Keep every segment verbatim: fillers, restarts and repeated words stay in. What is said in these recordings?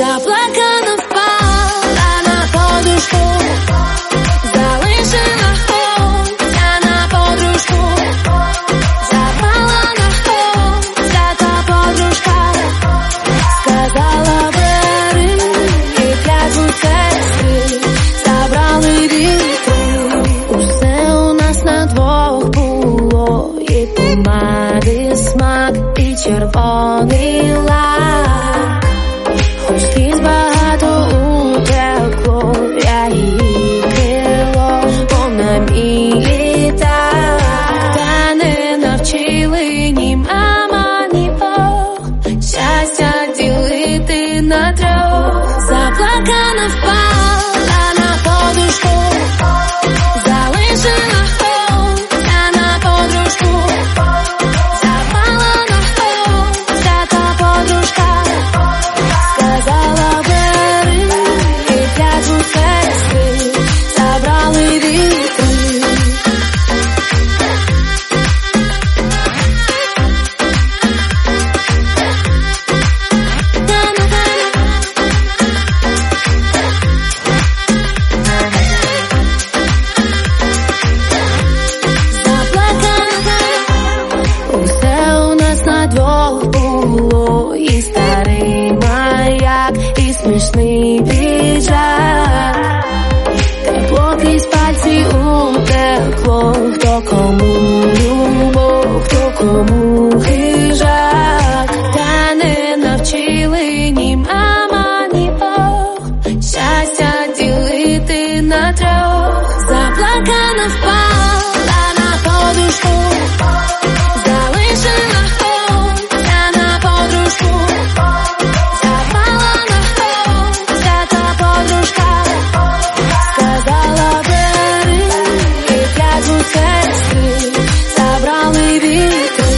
Заплакана впала на подушку, залишила хлопця на подружку. Запала на хлопця та подружка, сказала бери і клятву сестри, забрали вітри. Усе у нас на двох було, і помади смак, і червоний лак. Хоч скрізь багато утекло, я її крило, вона мій літак. Та не навчили ні мама, ні Бог щастя ділити на трьох. Заплакана впала на подушку, залишила хлопця на подружку. Запала на хлопця та подружка, сказала бери і клятву сестри, забрали вітри. Усе у нас на двох було, і старий маяк, і смішний піджак. Тепло крізь пальці утекло, хто кому любов, хто кому хижак. Та не навчили ні мама, ні Бог щастя ділити на трьох. Заплакана впала на подушку, залишила хлопця на подружку. Запала на хлопця та подружка, сказала бери і клятву сестри, забрали вітри.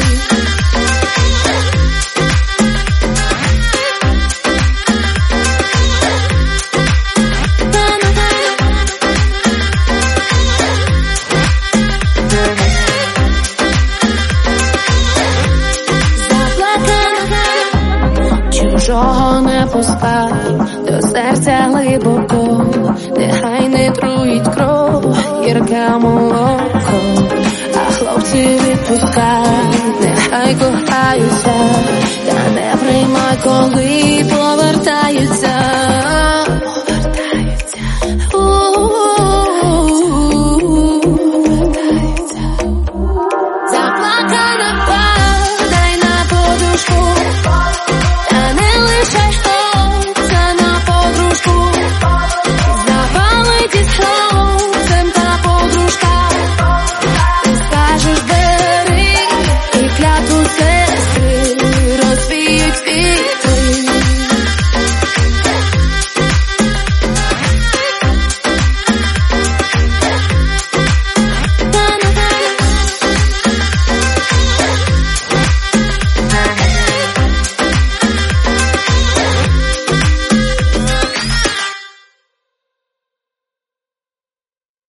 Чужого не пускай до серця глибоко, нехай не труїть кров, гірке молоко. А хлопці відпускай, нехай кохаються, та не приймай, коли